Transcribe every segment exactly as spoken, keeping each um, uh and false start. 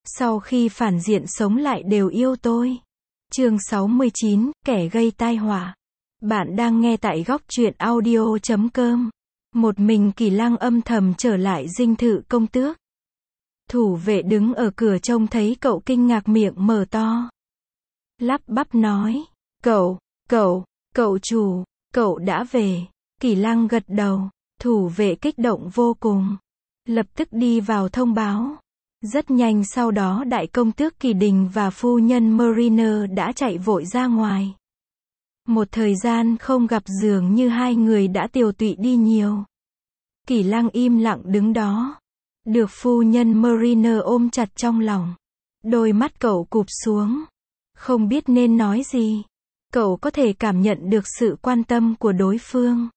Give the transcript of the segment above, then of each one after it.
Sau khi phản diện sống lại đều yêu tôi. Chương sáu mươi chín, kẻ gây tai họa. Bạn đang nghe tại góc truyện audio chấm com. Một mình Kỳ Lăng âm thầm trở lại dinh thự công tước. Thủ vệ đứng ở cửa trông thấy cậu kinh ngạc miệng mở to. Lắp bắp nói, cậu, cậu, cậu chủ, cậu đã về. Kỳ Lăng gật đầu, thủ vệ kích động vô cùng. Lập tức đi vào thông báo. Rất nhanh sau đó đại công tước Kỳ Đình và phu nhân Mariner đã chạy vội ra ngoài. Một thời gian không gặp dường như hai người đã tiều tụy đi nhiều. Kỳ Lăng im lặng đứng đó. Được phu nhân Mariner ôm chặt trong lòng. Đôi mắt cậu cụp xuống. Không biết nên nói gì. Cậu có thể cảm nhận được sự quan tâm của đối phương.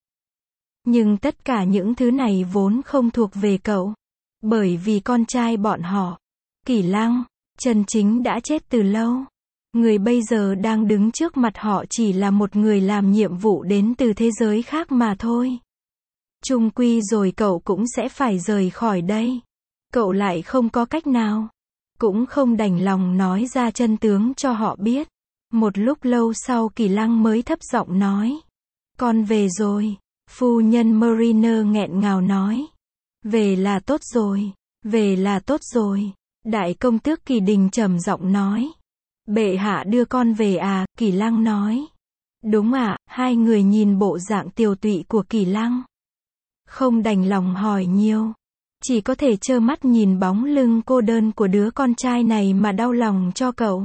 Nhưng tất cả những thứ này vốn không thuộc về cậu. Bởi vì con trai bọn họ, Kỳ Lăng, chân chính đã chết từ lâu. Người bây giờ đang đứng trước mặt họ chỉ là một người làm nhiệm vụ đến từ thế giới khác mà thôi. Chung quy rồi cậu cũng sẽ phải rời khỏi đây. Cậu lại không có cách nào. Cũng không đành lòng nói ra chân tướng cho họ biết. Một lúc lâu sau Kỳ Lăng mới thấp giọng nói. Con về rồi. Phu nhân Mariner nghẹn ngào nói. Về là tốt rồi. Về là tốt rồi. Đại công tước Kỳ Đình trầm giọng nói. Bệ hạ đưa con về à, Kỳ Lăng nói. Đúng ạ, à, hai người nhìn bộ dạng tiều tụy của Kỳ Lăng. Không đành lòng hỏi nhiều. Chỉ có thể trơ mắt nhìn bóng lưng cô đơn của đứa con trai này mà đau lòng cho cậu.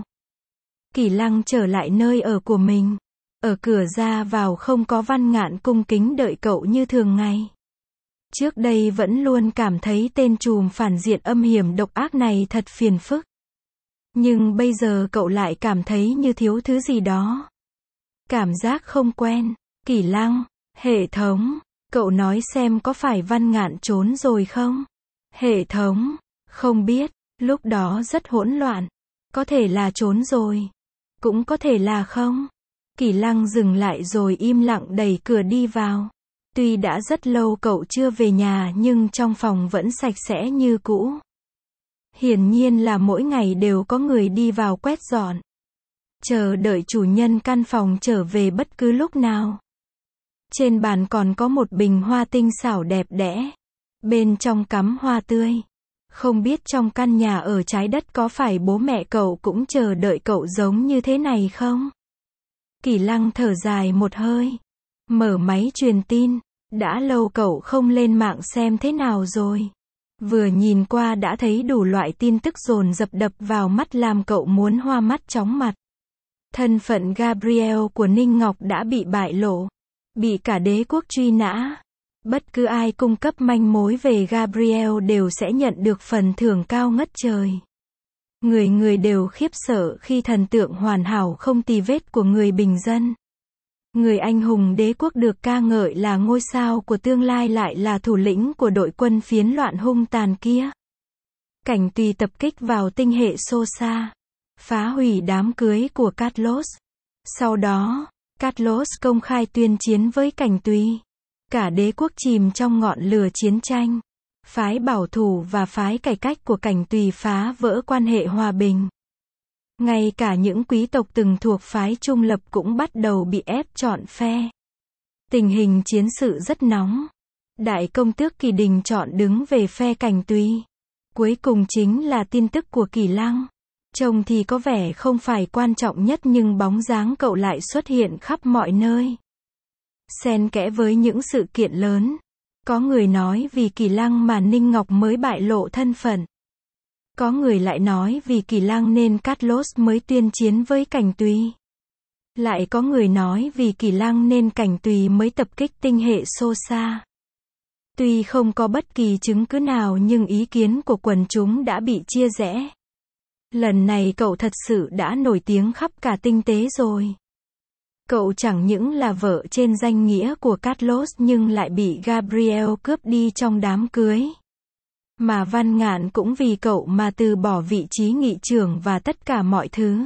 Kỳ Lăng trở lại nơi ở của mình. Ở cửa ra vào không có Văn Ngạn cung kính đợi cậu như thường ngày. Trước đây vẫn luôn cảm thấy tên trùm phản diện âm hiểm độc ác này thật phiền phức. Nhưng bây giờ cậu lại cảm thấy như thiếu thứ gì đó. Cảm giác không quen. Kỳ Lăng, hệ thống, cậu nói xem có phải Văn Ngạn trốn rồi không? Hệ thống, không biết, lúc đó rất hỗn loạn. Có thể là trốn rồi. Cũng có thể là không. Kỳ Lăng dừng lại rồi im lặng đẩy cửa đi vào. Tuy đã rất lâu cậu chưa về nhà nhưng trong phòng vẫn sạch sẽ như cũ. Hiển nhiên là mỗi ngày đều có người đi vào quét dọn. Chờ đợi chủ nhân căn phòng trở về bất cứ lúc nào. Trên bàn còn có một bình hoa tinh xảo đẹp đẽ. Bên trong cắm hoa tươi. Không biết trong căn nhà ở trái đất có phải bố mẹ cậu cũng chờ đợi cậu giống như thế này không? Kỳ Lăng thở dài một hơi. Mở máy truyền tin. Đã lâu cậu không lên mạng xem thế nào rồi. Vừa nhìn qua đã thấy đủ loại tin tức dồn dập đập vào mắt làm cậu muốn hoa mắt chóng mặt. Thân phận Gabriel của Ninh Ngọc đã bị bại lộ. Bị cả đế quốc truy nã. Bất cứ ai cung cấp manh mối về Gabriel đều sẽ nhận được phần thưởng cao ngất trời. Người người đều khiếp sợ khi thần tượng hoàn hảo không tì vết của người bình dân. Người anh hùng đế quốc được ca ngợi là ngôi sao của tương lai lại là thủ lĩnh của đội quân phiến loạn hung tàn kia. Cảnh Tùy tập kích vào tinh hệ Sosa. Phá hủy đám cưới của Carlos. Sau đó, Carlos công khai tuyên chiến với Cảnh Tùy. Cả đế quốc chìm trong ngọn lửa chiến tranh. Phái bảo thủ và phái cải cách của Cảnh Tùy phá vỡ quan hệ hòa bình. Ngay cả những quý tộc từng thuộc phái trung lập cũng bắt đầu bị ép chọn phe. Tình hình chiến sự rất nóng. Đại công tước Kỳ Đình chọn đứng về phe Cảnh Tùy. Cuối cùng chính là tin tức của Kỳ Lăng. Trông thì có vẻ không phải quan trọng nhất nhưng bóng dáng cậu lại xuất hiện khắp mọi nơi. Xen kẽ với những sự kiện lớn. Có người nói vì Kỳ Lăng mà Ninh Ngọc mới bại lộ thân phận. Có người lại nói vì Kỳ Lăng nên Carlos mới tuyên chiến với Cảnh Tùy. Lại có người nói vì Kỳ Lăng nên Cảnh Tùy mới tập kích tinh hệ Sosa. Tuy không có bất kỳ chứng cứ nào nhưng ý kiến của quần chúng đã bị chia rẽ. Lần này cậu thật sự đã nổi tiếng khắp cả tinh tế rồi. Cậu chẳng những là vợ trên danh nghĩa của Carlos nhưng lại bị Gabriel cướp đi trong đám cưới. Mà Văn Ngạn cũng vì cậu mà từ bỏ vị trí nghị trưởng và tất cả mọi thứ.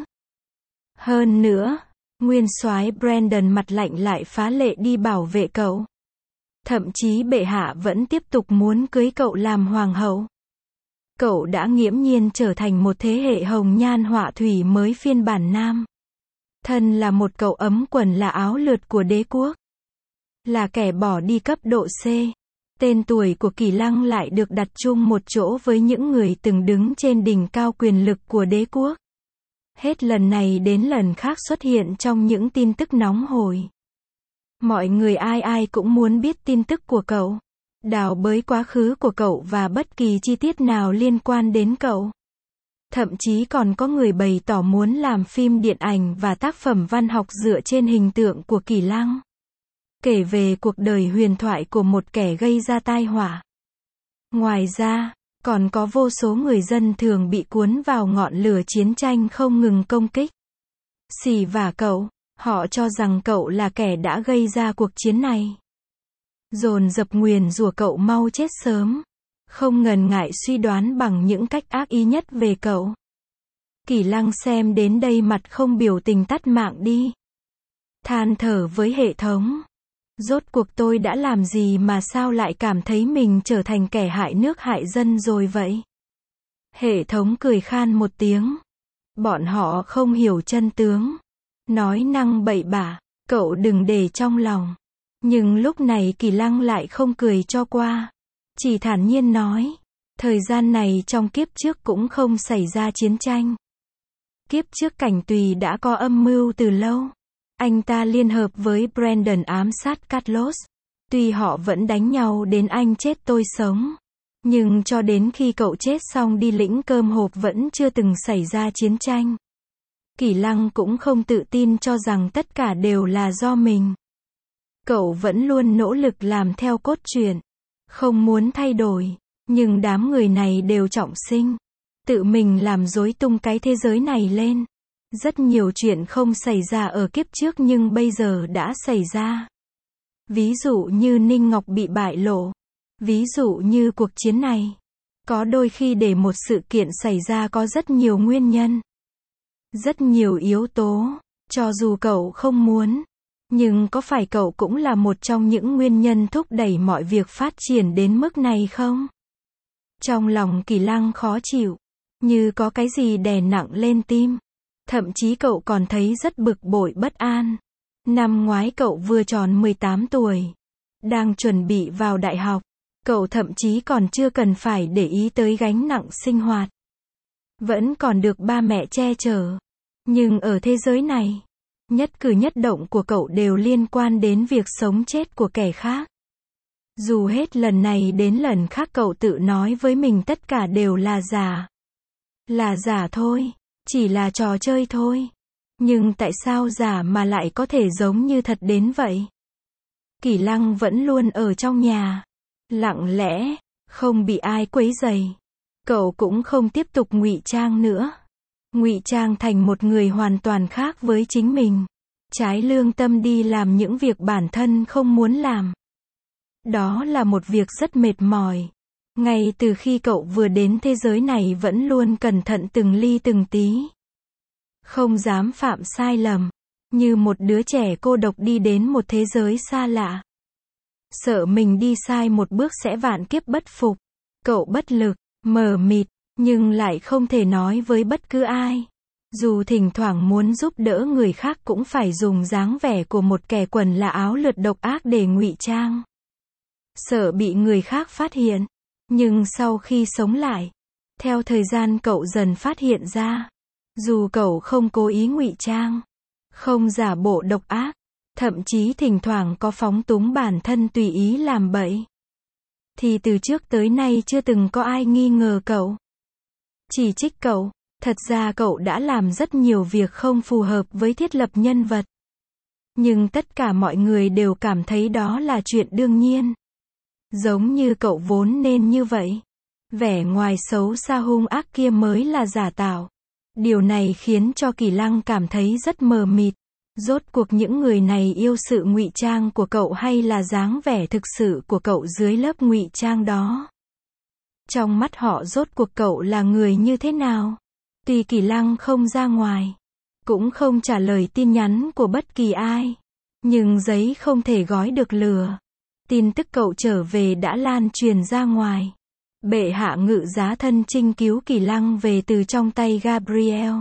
Hơn nữa, nguyên soái Brandon mặt lạnh lại phá lệ đi bảo vệ cậu. Thậm chí bệ hạ vẫn tiếp tục muốn cưới cậu làm hoàng hậu. cậu đã nghiễm nhiên trở thành một thế hệ hồng nhan họa thủy mới phiên bản nam. Thân là một cậu ấm quần là áo lượt của đế quốc. Là kẻ bỏ đi cấp độ C. Tên tuổi của Kỳ Lăng lại được đặt chung một chỗ với những người từng đứng trên đỉnh cao quyền lực của đế quốc. Hết lần này đến lần khác xuất hiện trong những tin tức nóng hổi. Mọi người ai ai cũng muốn biết tin tức của cậu. Đào bới quá khứ của cậu và bất kỳ chi tiết nào liên quan đến cậu. Thậm chí còn có người bày tỏ muốn làm phim điện ảnh và tác phẩm văn học dựa trên hình tượng của Kỳ Lăng. Kể về cuộc đời huyền thoại của một kẻ gây ra tai họa. Ngoài ra, còn có vô số người dân thường bị cuốn vào ngọn lửa chiến tranh không ngừng công kích. Xỉ vả cậu, họ cho rằng cậu là kẻ đã gây ra cuộc chiến này. Dồn dập nguyền rủa cậu mau chết sớm. Không ngần ngại suy đoán bằng những cách ác ý nhất về cậu. Kỳ Lăng xem đến đây mặt không biểu tình tắt mạng đi. Than thở với hệ thống. Rốt cuộc tôi đã làm gì mà sao lại cảm thấy mình trở thành kẻ hại nước hại dân rồi vậy? Hệ thống cười khan một tiếng. Bọn họ không hiểu chân tướng. Nói năng bậy bạ, cậu đừng để trong lòng. Nhưng lúc này Kỳ Lăng lại không cười cho qua. Chỉ thản nhiên nói. Thời gian này trong kiếp trước cũng không xảy ra chiến tranh. Kiếp trước Cảnh Tùy đã có âm mưu từ lâu. Anh ta liên hợp với Brandon ám sát Carlos. Tuy họ vẫn đánh nhau đến anh chết tôi sống. Nhưng cho đến khi cậu chết xong đi lĩnh cơm hộp vẫn chưa từng xảy ra chiến tranh. Kỳ Lăng cũng không tự tin cho rằng tất cả đều là do mình. Cậu vẫn luôn nỗ lực làm theo cốt truyện. Không muốn thay đổi. Nhưng đám người này đều trọng sinh. Tự mình làm rối tung cái thế giới này lên. Rất nhiều chuyện không xảy ra ở kiếp trước nhưng bây giờ đã xảy ra. Ví dụ như Ninh Ngọc bị bại lộ. Ví dụ như cuộc chiến này. Có đôi khi để một sự kiện xảy ra có rất nhiều nguyên nhân. Rất nhiều yếu tố. Cho dù cậu không muốn. Nhưng có phải cậu cũng là một trong những nguyên nhân thúc đẩy mọi việc phát triển đến mức này không? Trong lòng Kỳ Lăng khó chịu. Như có cái gì đè nặng lên tim. Thậm chí cậu còn thấy rất bực bội bất an. Năm ngoái cậu vừa tròn mười tám tuổi. Đang chuẩn bị vào đại học. Cậu thậm chí còn chưa cần phải để ý tới gánh nặng sinh hoạt. Vẫn còn được ba mẹ che chở. Nhưng ở thế giới này, nhất cử nhất động của cậu đều liên quan đến việc sống chết của kẻ khác. Dù hết lần này đến lần khác cậu tự nói với mình tất cả đều là giả. Là giả thôi. Chỉ là trò chơi thôi. Nhưng tại sao giả mà lại có thể giống như thật đến vậy? Kỳ Lăng vẫn luôn ở trong nhà. Lặng lẽ. Không bị ai quấy rầy. Cậu cũng không tiếp tục ngụy trang nữa. Ngụy trang thành một người hoàn toàn khác với chính mình. Trái lương tâm đi làm những việc bản thân không muốn làm. Đó là một việc rất mệt mỏi. Ngay từ khi cậu vừa đến thế giới này vẫn luôn cẩn thận từng ly từng tí. Không dám phạm sai lầm. Như một đứa trẻ cô độc đi đến một thế giới xa lạ. Sợ mình đi sai một bước sẽ vạn kiếp bất phục. Cậu bất lực, mờ mịt, nhưng lại không thể nói với bất cứ ai. Dù thỉnh thoảng muốn giúp đỡ người khác cũng phải dùng dáng vẻ của một kẻ quần là áo lượt độc ác để ngụy trang. Sợ bị người khác phát hiện. Nhưng sau khi sống lại, theo thời gian cậu dần phát hiện ra, dù cậu không cố ý ngụy trang, không giả bộ độc ác, thậm chí thỉnh thoảng có phóng túng bản thân tùy ý làm bậy, thì từ trước tới nay chưa từng có ai nghi ngờ cậu, chỉ trích cậu. Thật ra cậu đã làm rất nhiều việc không phù hợp với thiết lập nhân vật. Nhưng tất cả mọi người đều cảm thấy đó là chuyện đương nhiên. Giống như cậu vốn nên như vậy. Vẻ ngoài xấu xa hung ác kia mới là giả tạo. Điều này khiến cho Kỳ Lăng cảm thấy rất mờ mịt. Rốt cuộc những người này yêu sự ngụy trang của cậu hay là dáng vẻ thực sự của cậu dưới lớp ngụy trang đó? Trong mắt họ rốt cuộc cậu là người như thế nào? Tuy Kỳ Lăng không ra ngoài, cũng không trả lời tin nhắn của bất kỳ ai, nhưng giấy không thể gói được lửa. Tin tức cậu trở về đã lan truyền ra ngoài. Bệ hạ ngự giá thân chinh cứu Kỳ Lăng về từ trong tay Gabriel.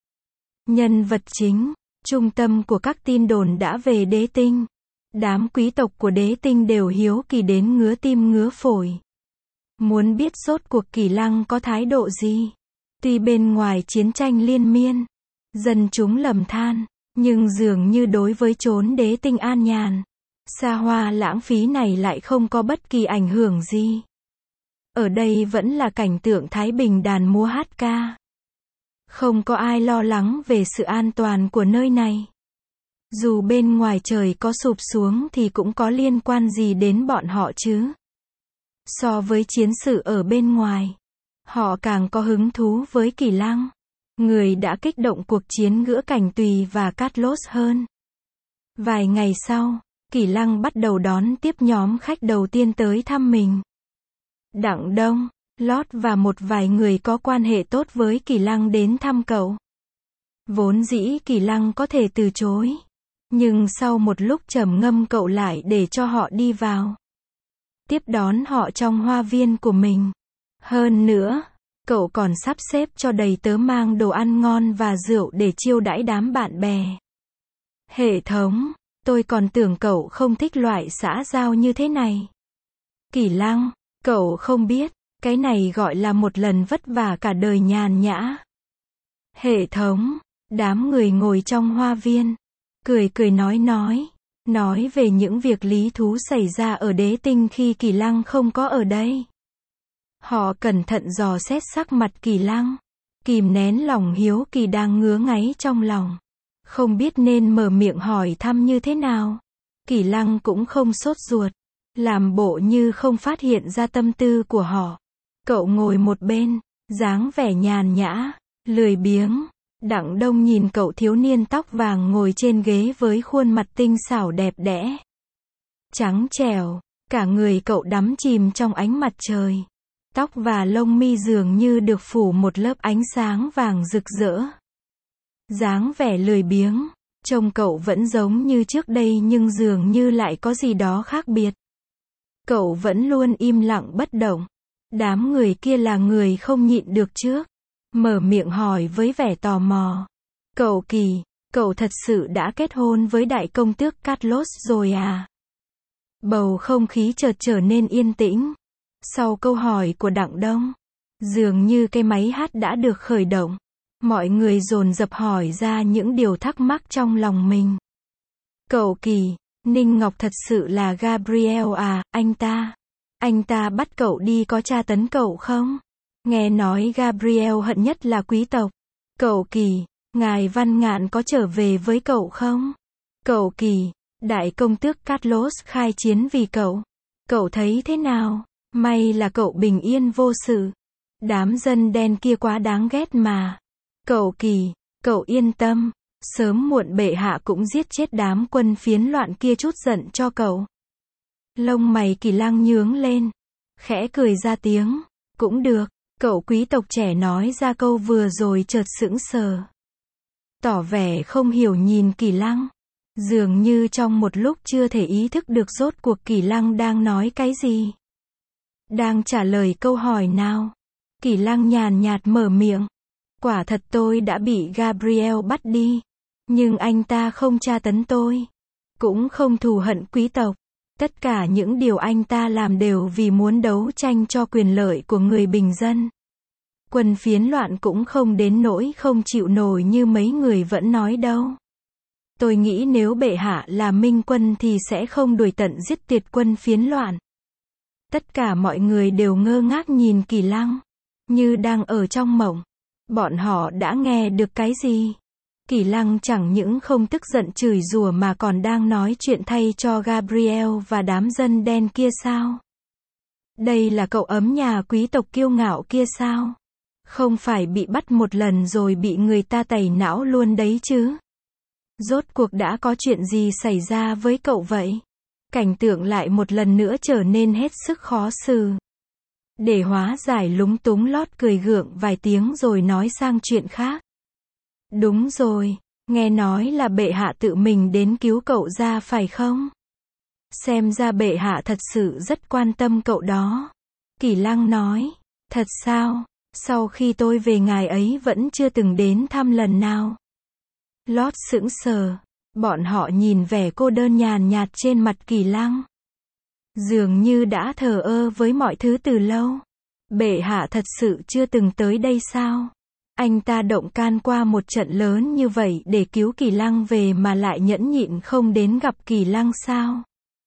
Nhân vật chính, trung tâm của các tin đồn đã về đế tinh. Đám quý tộc của đế tinh đều hiếu kỳ đến ngứa tim ngứa phổi. Muốn biết rốt cuộc Kỳ Lăng có thái độ gì. Tuy bên ngoài chiến tranh liên miên, dân chúng lầm than, nhưng dường như đối với chốn đế tinh an nhàn, xa hoa lãng phí này lại không có bất kỳ ảnh hưởng gì. Ở đây vẫn là cảnh tượng thái bình đàn múa hát ca. Không có ai lo lắng về sự an toàn của nơi này. Dù bên ngoài trời có sụp xuống thì cũng có liên quan gì đến bọn họ chứ. So với chiến sự ở bên ngoài, họ càng có hứng thú với Kỳ Lăng, người đã kích động cuộc chiến giữa Cảnh Tùy và Carlos hơn. Vài ngày sau, Kỳ Lăng bắt đầu đón tiếp nhóm khách đầu tiên tới thăm mình. Đặng Đông, Lót và một vài người có quan hệ tốt với Kỳ Lăng đến thăm cậu. Vốn dĩ Kỳ Lăng có thể từ chối, nhưng sau một lúc trầm ngâm cậu lại để cho họ đi vào. Tiếp đón họ trong hoa viên của mình. Hơn nữa, cậu còn sắp xếp cho đầy tớ mang đồ ăn ngon và rượu để chiêu đãi đám bạn bè. Hệ thống, tôi còn tưởng cậu không thích loại xã giao như thế này. Kỳ Lăng, cậu không biết, cái này gọi là một lần vất vả cả đời nhàn nhã. Hệ thống, đám người ngồi trong hoa viên, cười cười nói nói, nói về những việc lý thú xảy ra ở đế tinh khi Kỳ Lăng không có ở đây. Họ cẩn thận dò xét sắc mặt Kỳ Lăng, kìm nén lòng hiếu kỳ đang ngứa ngáy trong lòng. Không biết nên mở miệng hỏi thăm như thế nào. Kỳ Lăng cũng không sốt ruột, làm bộ như không phát hiện ra tâm tư của họ. Cậu ngồi một bên, dáng vẻ nhàn nhã, lười biếng. Đặng Đông nhìn cậu thiếu niên tóc vàng ngồi trên ghế với khuôn mặt tinh xảo đẹp đẽ, trắng trẻo, cả người cậu đắm chìm trong ánh mặt trời. Tóc và lông mi dường như được phủ một lớp ánh sáng vàng rực rỡ. Dáng vẻ lười biếng, trông cậu vẫn giống như trước đây nhưng dường như lại có gì đó khác biệt. Cậu vẫn luôn im lặng bất động. Đám người kia là người không nhịn được trước, mở miệng hỏi với vẻ tò mò. Cậu Kỳ, cậu thật sự đã kết hôn với đại công tước Carlos rồi à? Bầu không khí chợt trở nên yên tĩnh. Sau câu hỏi của Đặng Đông, dường như cái máy hát đã được khởi động. Mọi người dồn dập hỏi ra những điều thắc mắc trong lòng mình. Cậu Kỳ, Ninh Ngọc thật sự là Gabriel à, anh ta? Anh ta bắt cậu đi có tra tấn cậu không? Nghe nói Gabriel hận nhất là quý tộc. Cậu Kỳ, ngài Văn Ngạn có trở về với cậu không? Cậu Kỳ, đại công tước Carlos khai chiến vì cậu. Cậu thấy thế nào? May là cậu bình yên vô sự. Đám dân đen kia quá đáng ghét mà. Cậu Kỳ, cậu yên tâm. Sớm muộn bệ hạ cũng giết chết đám quân phiến loạn kia chút giận cho cậu. Lông mày Kỳ Lăng nhướng lên, khẽ cười ra tiếng. Cũng được. Cậu quý tộc trẻ nói ra câu vừa rồi chợt sững sờ, tỏ vẻ không hiểu nhìn Kỳ Lăng, dường như trong một lúc chưa thể ý thức được rốt cuộc Kỳ Lăng đang nói cái gì. Đang trả lời câu hỏi nào? Kỳ Lăng nhàn nhạt mở miệng. Quả thật tôi đã bị Gabriel bắt đi, nhưng anh ta không tra tấn tôi, cũng không thù hận quý tộc. Tất cả những điều anh ta làm đều vì muốn đấu tranh cho quyền lợi của người bình dân. Quân phiến loạn cũng không đến nỗi không chịu nổi như mấy người vẫn nói đâu. Tôi nghĩ nếu bệ hạ là minh quân thì sẽ không đuổi tận giết tuyệt quân phiến loạn. Tất cả mọi người đều ngơ ngác nhìn Kỳ Lăng, như đang ở trong mộng. Bọn họ đã nghe được cái gì? Kỳ Lăng chẳng những không tức giận chửi rủa mà còn đang nói chuyện thay cho Gabriel và đám dân đen kia sao? Đây là cậu ấm nhà quý tộc kiêu ngạo kia sao? Không phải bị bắt một lần rồi bị người ta tẩy não luôn đấy chứ? Rốt cuộc đã có chuyện gì xảy ra với cậu vậy? Cảnh tượng lại một lần nữa trở nên hết sức khó xử. Để hóa giải lúng túng Lót cười gượng vài tiếng rồi nói sang chuyện khác. Đúng rồi, nghe nói là bệ hạ tự mình đến cứu cậu ra phải không? Xem ra bệ hạ thật sự rất quan tâm cậu đó. Kỳ Lăng nói, thật sao, sau khi tôi về ngài ấy vẫn chưa từng đến thăm lần nào. Lót sững sờ, bọn họ nhìn vẻ cô đơn nhàn nhạt trên mặt Kỳ Lăng. Dường như đã thờ ơ với mọi thứ từ lâu. Bệ hạ thật sự chưa từng tới đây sao? Anh ta động can qua một trận lớn như vậy để cứu Kỳ Lăng về mà lại nhẫn nhịn không đến gặp Kỳ Lăng sao?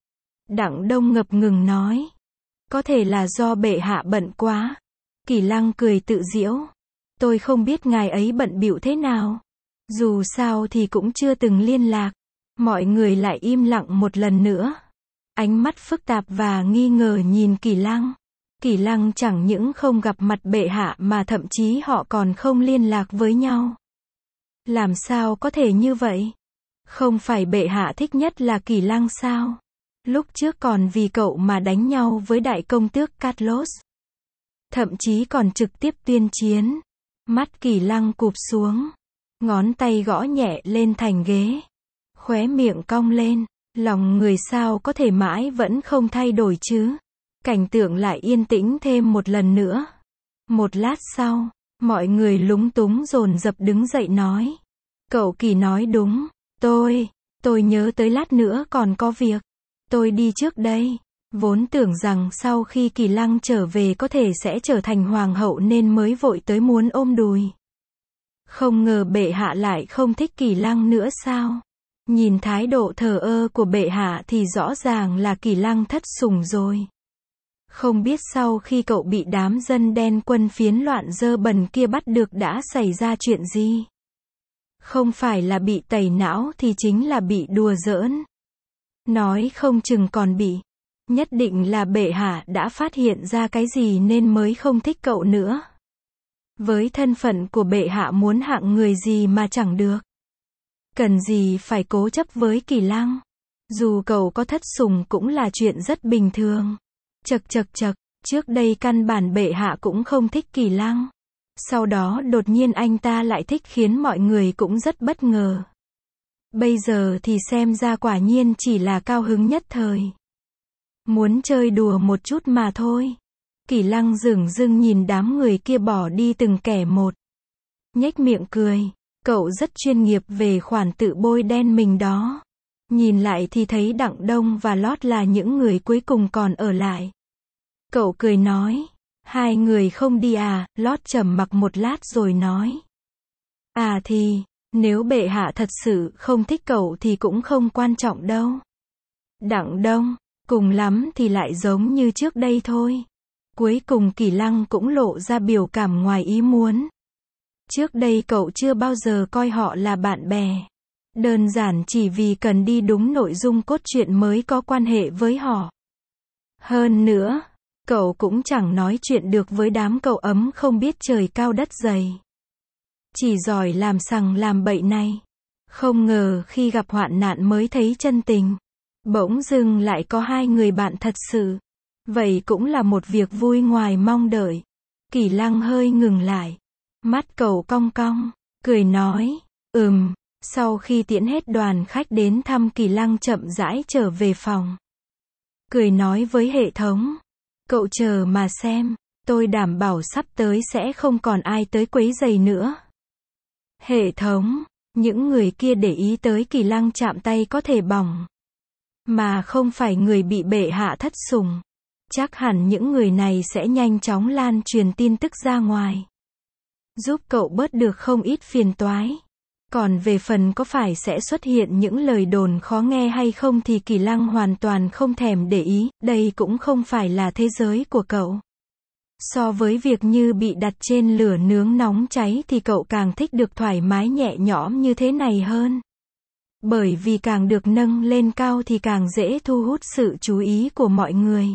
Đặng Đông ngập ngừng nói. Có thể là do bệ hạ bận quá. Kỳ Lăng cười tự giễu. Tôi không biết ngài ấy bận bịu thế nào. Dù sao thì cũng chưa từng liên lạc. Mọi người lại im lặng một lần nữa. Ánh mắt phức tạp và nghi ngờ nhìn Kỳ Lăng. Kỳ Lăng chẳng những không gặp mặt bệ hạ mà thậm chí họ còn không liên lạc với nhau. Làm sao có thể như vậy? Không phải bệ hạ thích nhất là Kỳ Lăng sao? Lúc trước còn vì cậu mà đánh nhau với đại công tước Carlos. Thậm chí còn trực tiếp tuyên chiến. Mắt Kỳ Lăng cụp xuống. Ngón tay gõ nhẹ lên thành ghế. Khóe miệng cong lên. Lòng người sao có thể mãi vẫn không thay đổi chứ? Cảnh tượng lại yên tĩnh thêm một lần nữa. Một lát sau, mọi người lúng túng dồn dập đứng dậy nói. Cậu Kỳ nói đúng. Tôi, tôi nhớ tới lát nữa còn có việc. Tôi đi trước đây. Vốn tưởng rằng sau khi Kỳ Lăng trở về có thể sẽ trở thành hoàng hậu nên mới vội tới muốn ôm đùi. Không ngờ bệ hạ lại không thích Kỳ Lăng nữa sao? Nhìn thái độ thờ ơ của bệ hạ thì rõ ràng là Kỳ Lăng thất sủng rồi. Không biết sau khi cậu bị đám dân đen quân phiến loạn dơ bẩn kia bắt được đã xảy ra chuyện gì? Không phải là bị tẩy não thì chính là bị đùa giỡn. Nói không chừng còn bị. Nhất định là bệ hạ đã phát hiện ra cái gì nên mới không thích cậu nữa. Với thân phận của bệ hạ muốn hạng người gì mà chẳng được. Cần gì phải cố chấp với Kỳ Lăng. Dù cậu có thất sủng cũng là chuyện rất bình thường. Chật chật chật, trước đây căn bản bệ hạ cũng không thích Kỳ Lăng. Sau đó đột nhiên anh ta lại thích khiến mọi người cũng rất bất ngờ. Bây giờ thì xem ra quả nhiên chỉ là cao hứng nhất thời. Muốn chơi đùa một chút mà thôi. Kỳ Lăng dửng dưng nhìn đám người kia bỏ đi từng kẻ một. Nhếch miệng cười. Cậu rất chuyên nghiệp về khoản tự bôi đen mình đó. Nhìn lại thì thấy Đặng Đông và Lót là những người cuối cùng còn ở lại. Cậu cười nói. Hai người không đi à? Lót trầm mặc một lát rồi nói. À thì, nếu bệ hạ thật sự không thích cậu thì cũng không quan trọng đâu. Đặng Đông, cùng lắm thì lại giống như trước đây thôi. Cuối cùng Kỳ Lăng cũng lộ ra biểu cảm ngoài ý muốn. Trước đây cậu chưa bao giờ coi họ là bạn bè. Đơn giản chỉ vì cần đi đúng nội dung cốt truyện mới có quan hệ với họ. Hơn nữa, cậu cũng chẳng nói chuyện được với đám cậu ấm không biết trời cao đất dày. Chỉ giỏi làm sằng làm bậy này. Không ngờ khi gặp hoạn nạn mới thấy chân tình. Bỗng dưng lại có hai người bạn thật sự. Vậy cũng là một việc vui ngoài mong đợi. Kỳ Lăng hơi ngừng lại. Mắt cậu cong cong, cười nói, ừm, sau khi tiễn hết đoàn khách đến thăm Kỳ Lăng chậm rãi trở về phòng. Cười nói với hệ thống, cậu chờ mà xem, tôi đảm bảo sắp tới sẽ không còn ai tới quấy rầy nữa. Hệ thống, những người kia để ý tới Kỳ Lăng chạm tay có thể bỏng. Mà không phải người bị bệ hạ thất sủng. Chắc hẳn những người này sẽ nhanh chóng lan truyền tin tức ra ngoài. Giúp cậu bớt được không ít phiền toái. Còn về phần có phải sẽ xuất hiện những lời đồn khó nghe hay không thì Kỳ Lăng hoàn toàn không thèm để ý, đây cũng không phải là thế giới của cậu. So với việc như bị đặt trên lửa nướng nóng cháy thì cậu càng thích được thoải mái nhẹ nhõm như thế này hơn. Bởi vì càng được nâng lên cao thì càng dễ thu hút sự chú ý của mọi người.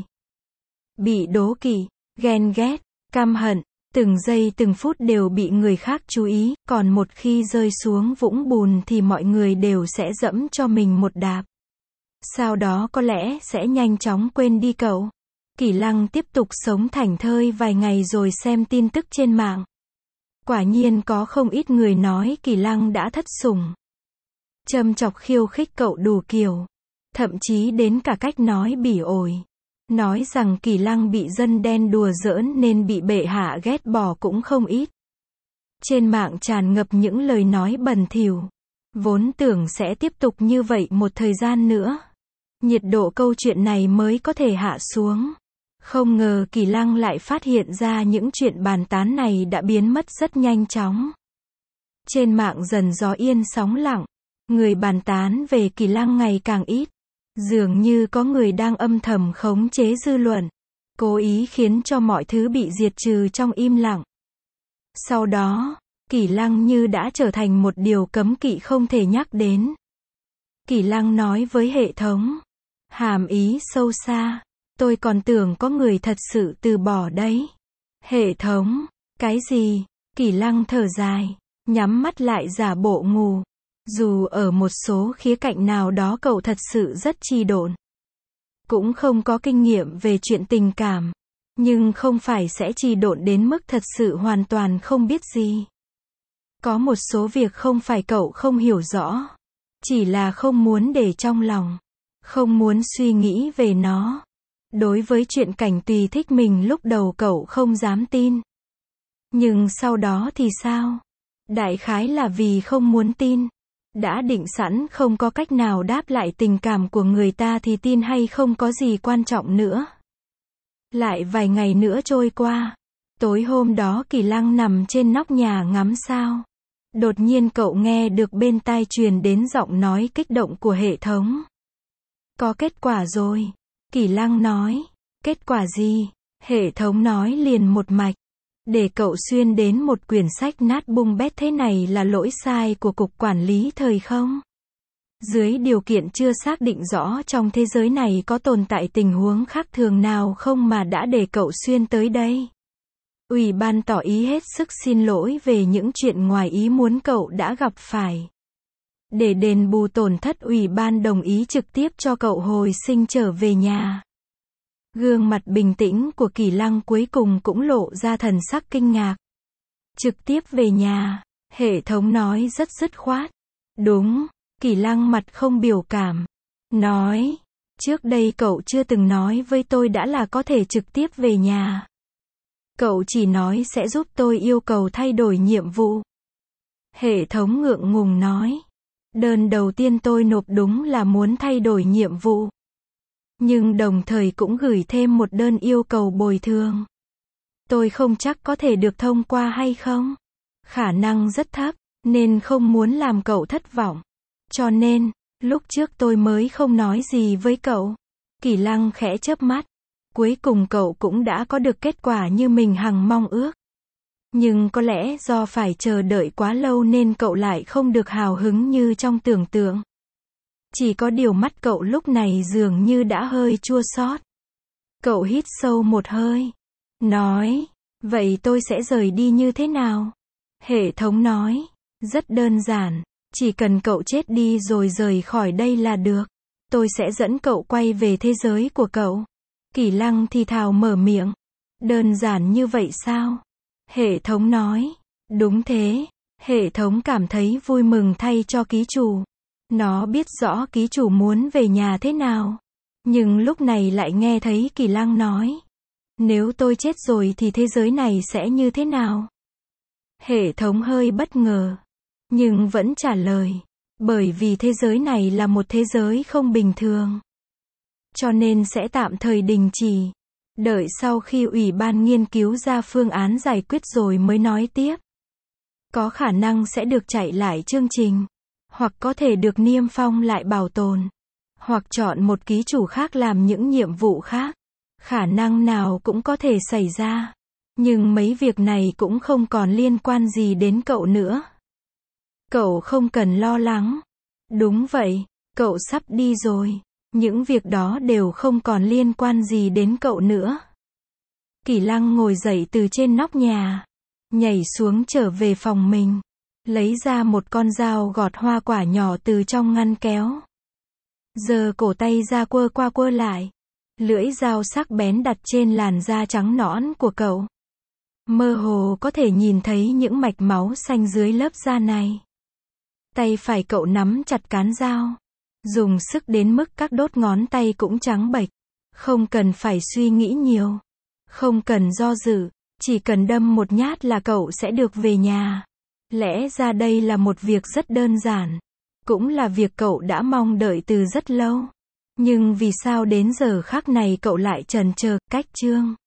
Bị đố kỵ, ghen ghét, căm hận, từng giây từng phút đều bị người khác chú ý, còn một khi rơi xuống vũng bùn thì mọi người đều sẽ dẫm cho mình một đạp. Sau đó có lẽ sẽ nhanh chóng quên đi cậu. Kỳ Lăng tiếp tục sống thảnh thơi vài ngày rồi xem tin tức trên mạng. Quả nhiên có không ít người nói Kỳ Lăng đã thất sủng. Châm chọc khiêu khích cậu đủ kiểu. Thậm chí đến cả cách nói bỉ ổi. nói rằng Kỳ Lăng bị dân đen đùa giỡn nên bị bệ hạ ghét bỏ cũng không ít. Trên mạng tràn ngập những lời nói bẩn thỉu. Vốn tưởng sẽ tiếp tục như vậy một thời gian nữa. Nhiệt độ câu chuyện này mới có thể hạ xuống. Không ngờ Kỳ Lăng lại phát hiện ra những chuyện bàn tán này đã biến mất rất nhanh chóng. Trên mạng dần gió yên sóng lặng. Người bàn tán về Kỳ Lăng ngày càng ít. Dường như có người đang âm thầm khống chế dư luận. Cố ý khiến cho mọi thứ bị diệt trừ trong im lặng. Sau đó, Kỳ Lăng như đã trở thành một điều cấm kỵ không thể nhắc đến. Kỳ Lăng nói với hệ thống. Hàm ý sâu xa. Tôi còn tưởng có người thật sự từ bỏ đấy. Hệ thống. Cái gì? Kỳ Lăng thở dài. Nhắm mắt lại giả bộ ngủ. Dù ở một số khía cạnh nào đó cậu thật sự rất trì độn. Cũng không có kinh nghiệm về chuyện tình cảm. Nhưng không phải sẽ trì độn đến mức thật sự hoàn toàn không biết gì. Có một số việc không phải cậu không hiểu rõ. Chỉ là không muốn để trong lòng. Không muốn suy nghĩ về nó. Đối với chuyện cảnh tùy thích mình lúc đầu cậu không dám tin. Nhưng sau đó thì sao? Đại khái là vì không muốn tin. Đã định sẵn không có cách nào đáp lại tình cảm của người ta thì tin hay không có gì quan trọng nữa. Lại vài ngày nữa trôi qua. Tối hôm đó Kỳ Lăng nằm trên nóc nhà ngắm sao. Đột nhiên cậu nghe được bên tai truyền đến giọng nói kích động của hệ thống. Có kết quả rồi. Kỳ Lăng nói. Kết quả gì? Hệ thống nói liền một mạch. Để cậu xuyên đến một quyển sách nát bung bét thế này là lỗi sai của Cục Quản lý Thời không? Dưới điều kiện chưa xác định rõ trong thế giới này có tồn tại tình huống khác thường nào không mà đã để cậu xuyên tới đây. Ủy ban tỏ ý hết sức xin lỗi về những chuyện ngoài ý muốn cậu đã gặp phải. Để đền bù tổn thất ủy ban đồng ý trực tiếp cho cậu hồi sinh trở về nhà. Gương mặt bình tĩnh của Kỳ Lăng cuối cùng cũng lộ ra thần sắc kinh ngạc. Trực tiếp về nhà, hệ thống nói rất dứt khoát. Đúng, Kỳ Lăng mặt không biểu cảm. Nói, trước đây cậu chưa từng nói với tôi đã là có thể trực tiếp về nhà. Cậu chỉ nói sẽ giúp tôi yêu cầu thay đổi nhiệm vụ. Hệ thống ngượng ngùng nói. Đơn đầu tiên tôi nộp đúng là muốn thay đổi nhiệm vụ. Nhưng đồng thời cũng gửi thêm một đơn yêu cầu bồi thường. Tôi không chắc có thể được thông qua hay không. Khả năng rất thấp, nên không muốn làm cậu thất vọng. Cho nên, lúc trước tôi mới không nói gì với cậu. Kỳ Lăng khẽ chớp mắt. Cuối cùng cậu cũng đã có được kết quả như mình hằng mong ước. Nhưng có lẽ do phải chờ đợi quá lâu nên cậu lại không được hào hứng như trong tưởng tượng. Chỉ có điều mắt cậu lúc này dường như đã hơi chua xót. Cậu hít sâu một hơi. Nói, vậy tôi sẽ rời đi như thế nào? Hệ thống nói, rất đơn giản. Chỉ cần cậu chết đi rồi rời khỏi đây là được. Tôi sẽ dẫn cậu quay về thế giới của cậu. Kỳ Lăng thì thào mở miệng. Đơn giản như vậy sao? Hệ thống nói. Đúng thế. Hệ thống cảm thấy vui mừng thay cho ký chủ. Nó biết rõ ký chủ muốn về nhà thế nào. Nhưng lúc này lại nghe thấy Kỳ Lăng nói. Nếu tôi chết rồi thì thế giới này sẽ như thế nào? Hệ thống hơi bất ngờ. Nhưng vẫn trả lời. Bởi vì thế giới này là một thế giới không bình thường. Cho nên sẽ tạm thời đình chỉ. Đợi sau khi ủy ban nghiên cứu ra phương án giải quyết rồi mới nói tiếp. Có khả năng sẽ được chạy lại chương trình. Hoặc có thể được niêm phong lại bảo tồn. Hoặc chọn một ký chủ khác làm những nhiệm vụ khác. Khả năng nào cũng có thể xảy ra. Nhưng mấy việc này cũng không còn liên quan gì đến cậu nữa. Cậu không cần lo lắng. Đúng vậy, cậu sắp đi rồi. Những việc đó đều không còn liên quan gì đến cậu nữa. Kỳ Lăng ngồi dậy từ trên nóc nhà. Nhảy xuống trở về phòng mình. Lấy ra một con dao gọt hoa quả nhỏ từ trong ngăn kéo. Giơ cổ tay ra quơ qua quơ lại. Lưỡi dao sắc bén đặt trên làn da trắng nõn của cậu. Mơ hồ có thể nhìn thấy những mạch máu xanh dưới lớp da này. Tay phải cậu nắm chặt cán dao. Dùng sức đến mức các đốt ngón tay cũng trắng bệch. Không cần phải suy nghĩ nhiều. Không cần do dự. Chỉ cần đâm một nhát là cậu sẽ được về nhà. Lẽ ra đây là một việc rất đơn giản. Cũng là việc cậu đã mong đợi từ rất lâu. Nhưng vì sao đến giờ khắc này cậu lại chần chờ, cách chương.